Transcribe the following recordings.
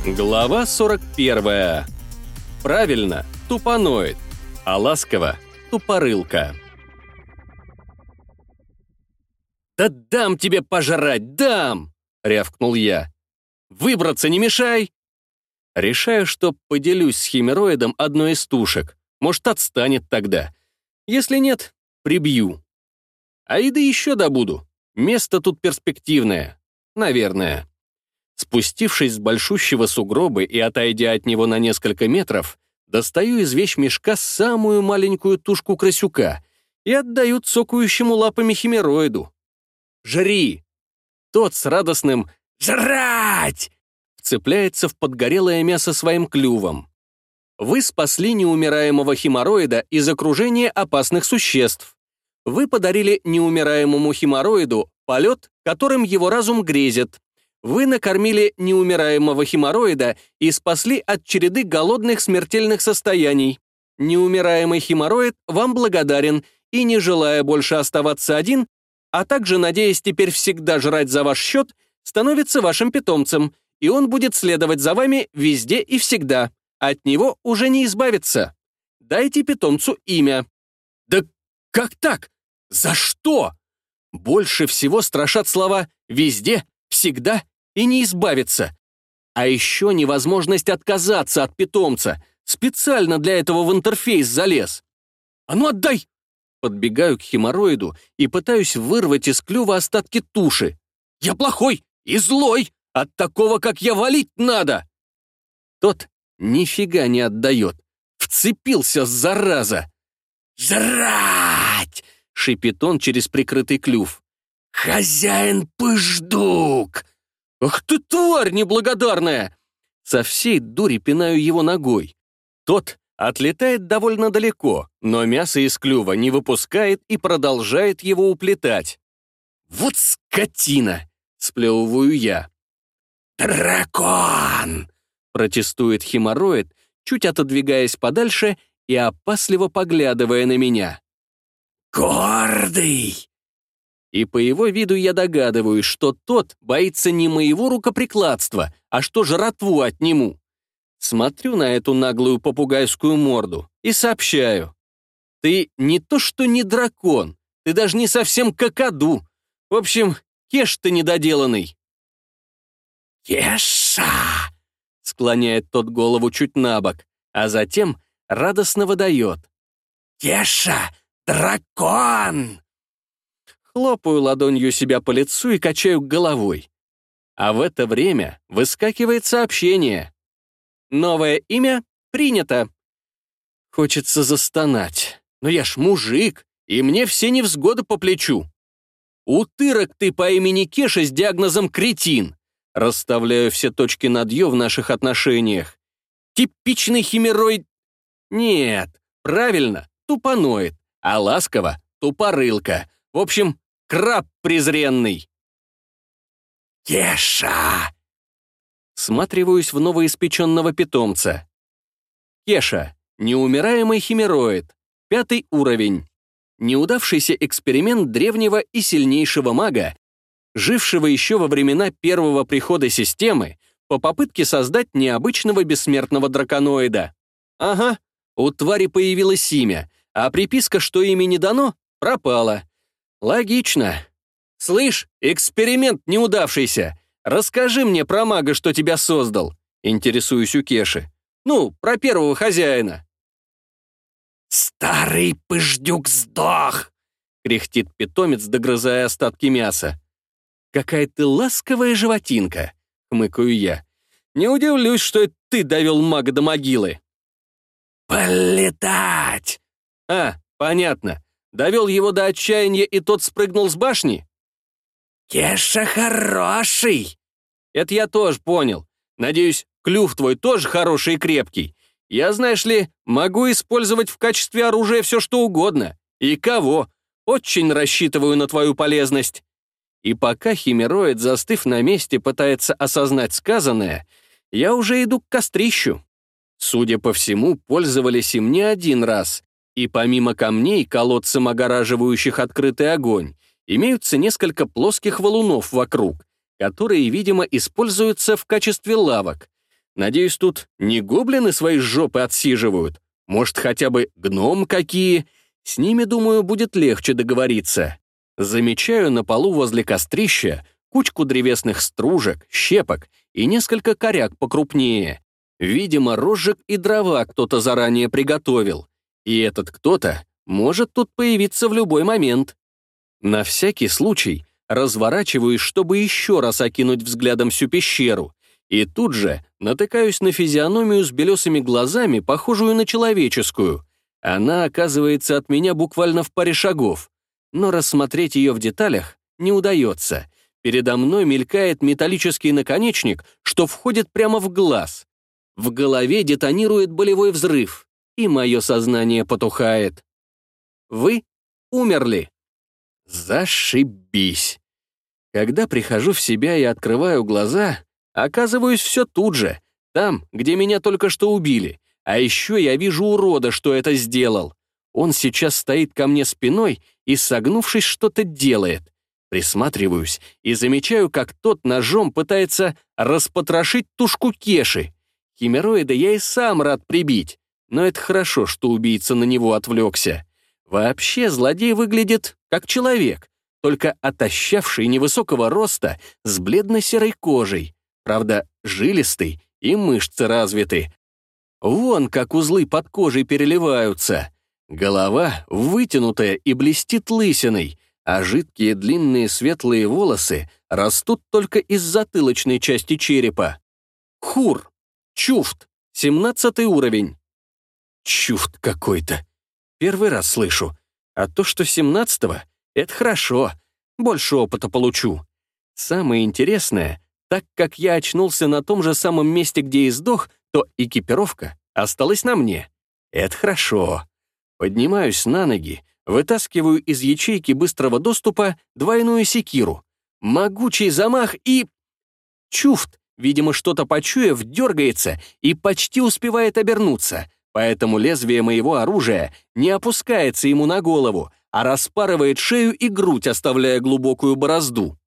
Глава 41. Правильно, тупоноид, а ласково — тупорылка. «Да дам тебе пожрать, дам!» — рявкнул я. «Выбраться не мешай!» Решаю, что поделюсь с химероидом одной из тушек. Может, отстанет тогда. Если нет, прибью. А еды еще добуду. Место тут перспективное. Наверное. Спустившись с большущего сугроба и отойдя от него на несколько метров, достаю из вещмешка самую маленькую тушку крысюка и отдаю цокающему лапами химероиду. «Жри!» Тот с радостным «Жрать!» вцепляется в подгорелое мясо своим клювом. Вы спасли неумираемого химероида из окружения опасных существ. Вы подарили неумираемому химероиду полет, которым его разум грезит. Вы накормили неумираемого химероида и спасли от череды голодных смертельных состояний. Неумираемый химероид вам благодарен и, не желая больше оставаться один, а также надеясь теперь всегда жрать за ваш счет, становится вашим питомцем, и он будет следовать за вами везде и всегда. От него уже не избавиться. Дайте питомцу имя. Да как так? За что? Больше всего страшат слова «везде», «всегда» и «не избавиться». А еще невозможность отказаться от питомца. Специально для этого в интерфейс залез. «А ну отдай!» Подбегаю к химероиду и пытаюсь вырвать из клюва остатки туши. «Я плохой и злой! От такого, как я, валить надо!» Тот нифига не отдает. Вцепился, зараза! «Жрать!» — шипит он через прикрытый клюв. «Хозяин пыждук!» «Ах ты, тварь неблагодарная!» Со всей дури пинаю его ногой. Тот отлетает довольно далеко, но мясо из клюва не выпускает и продолжает его уплетать. «Вот скотина!» — сплевываю я. «Дракон!» — протестует химероид, чуть отодвигаясь подальше и опасливо поглядывая на меня. «Гордый!» И по его виду я догадываюсь, что тот боится не моего рукоприкладства, а что жратву отниму. Смотрю на эту наглую попугайскую морду и сообщаю. Ты не то что не дракон, ты даже не совсем какаду. В общем, кеш ты недоделанный. «Кеша!» — склоняет тот голову чуть набок, а затем радостно выдает. «Кеша, дракон!» Хлопаю ладонью себя по лицу и качаю головой. А в это время выскакивает сообщение. Новое имя принято. Хочется застонать. Но я ж мужик, и мне все невзгоды по плечу. Утырок ты по имени Кеша с диагнозом кретин. Расставляю все точки над «ё» в наших отношениях. Типичный химероид. Нет, правильно, тупоноид, а ласково тупорылка. В общем, краб презренный. «Кеша!» Всматриваюсь в новоиспеченного питомца. Кеша, неумираемый химероид, 5 уровень. Неудавшийся эксперимент древнего и сильнейшего мага, жившего еще во времена первого прихода системы, по попытке создать необычного бессмертного драконоида. Ага, у твари появилось имя, а приписка, что имя не дано, пропала. Логично. «Слышь, эксперимент неудавшийся, расскажи мне про мага, что тебя создал», интересуюсь у Кеши. Ну, про первого хозяина. «Старый пыждюк сдох!» кряхтит питомец, догрызая остатки мяса. «Какая ты ласковая животинка!» хмыкаю я. «Не удивлюсь, что это ты довел мага до могилы». «Полетать!» «А, понятно. Довел его до отчаяния, и тот спрыгнул с башни?» «Кеша хороший!» «Это я тоже понял. Надеюсь, клюв твой тоже хороший и крепкий. Я, знаешь ли, могу использовать в качестве оружия все, что угодно. И кого? Очень рассчитываю на твою полезность». И пока химероид, застыв на месте, пытается осознать сказанное, я уже иду к кострищу. Судя по всему, пользовались им не один раз, и помимо камней, колодцем огораживающих открытый огонь, имеются несколько плоских валунов вокруг, которые, видимо, используются в качестве лавок. Надеюсь, тут не гоблины свои жопы отсиживают? Может, хотя бы гном какие? С ними, думаю, будет легче договориться. Замечаю на полу возле кострища кучку древесных стружек, щепок и несколько коряк покрупнее. Видимо, розжиг и дрова кто-то заранее приготовил. И этот кто-то может тут появиться в любой момент. На всякий случай разворачиваюсь, чтобы еще раз окинуть взглядом всю пещеру, и тут же натыкаюсь на физиономию с белесыми глазами, похожую на человеческую. Она оказывается от меня буквально в паре шагов, но рассмотреть ее в деталях не удается. Передо мной мелькает металлический наконечник, что входит прямо в глаз. В голове детонирует болевой взрыв, и мое сознание потухает. Вы умерли. Зашибись. Когда прихожу в себя и открываю глаза, оказываюсь все тут же, там, где меня только что убили. А еще я вижу урода, что это сделал. Он сейчас стоит ко мне спиной и, согнувшись, что-то делает. Присматриваюсь и замечаю, как тот ножом пытается распотрошить тушку Кеши. Химероида я и сам рад прибить, но это хорошо, что убийца на него отвлекся. Вообще злодей выглядит как человек, только отощавший невысокого роста с бледно-серой кожей, правда, жилистый и мышцы развиты. Вон как узлы под кожей переливаются. Голова вытянутая и блестит лысиной, а жидкие длинные светлые волосы растут только из затылочной части черепа. Хур. Чуфт. 17 уровень. Чуфт какой-то. Первый раз слышу. А то, что 17-го, это хорошо. Больше опыта получу. Самое интересное, так как я очнулся на том же самом месте, где и сдох, то экипировка осталась на мне. Это хорошо. Поднимаюсь на ноги, вытаскиваю из ячейки быстрого доступа двойную секиру. Могучий замах и... Чуфт, видимо, что-то почуяв, дергается и почти успевает обернуться, поэтому лезвие моего оружия не опускается ему на голову, а распарывает шею и грудь, оставляя глубокую борозду.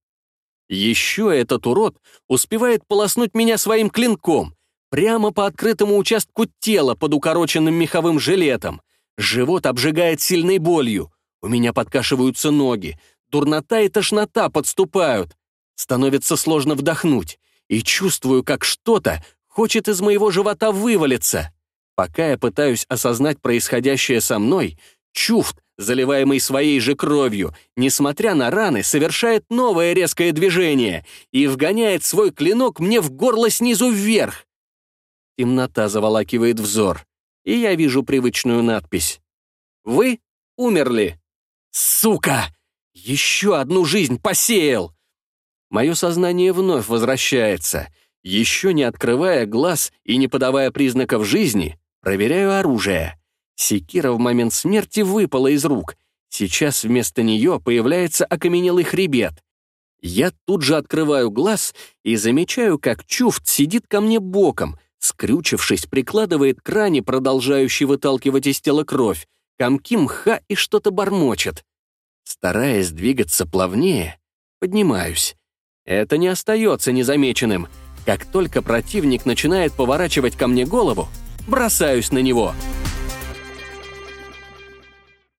Еще этот урод успевает полоснуть меня своим клинком прямо по открытому участку тела под укороченным меховым жилетом. Живот обжигает сильной болью. У меня подкашиваются ноги. Дурнота и тошнота подступают. Становится сложно вдохнуть. И чувствую, как что-то хочет из моего живота вывалиться. Пока я пытаюсь осознать происходящее со мной, Чуфт, заливаемый своей же кровью, несмотря на раны, совершает новое резкое движение и вгоняет свой клинок мне в горло снизу вверх. Темнота заволакивает взор, и я вижу привычную надпись. «Вы умерли». Сука! Еще одну жизнь посеял! Мое сознание вновь возвращается. Еще не открывая глаз и не подавая признаков жизни, проверяю оружие. Секира в момент смерти выпала из рук. Сейчас вместо нее появляется окаменелый хребет. Я тут же открываю глаз и замечаю, как Чуфт сидит ко мне боком, скрючившись, прикладывает к ране, продолжающей выталкивать из тела кровь, комки мха и что-то бормочет. Стараясь двигаться плавнее, поднимаюсь. Это не остается незамеченным. Как только противник начинает поворачивать ко мне голову, бросаюсь на него —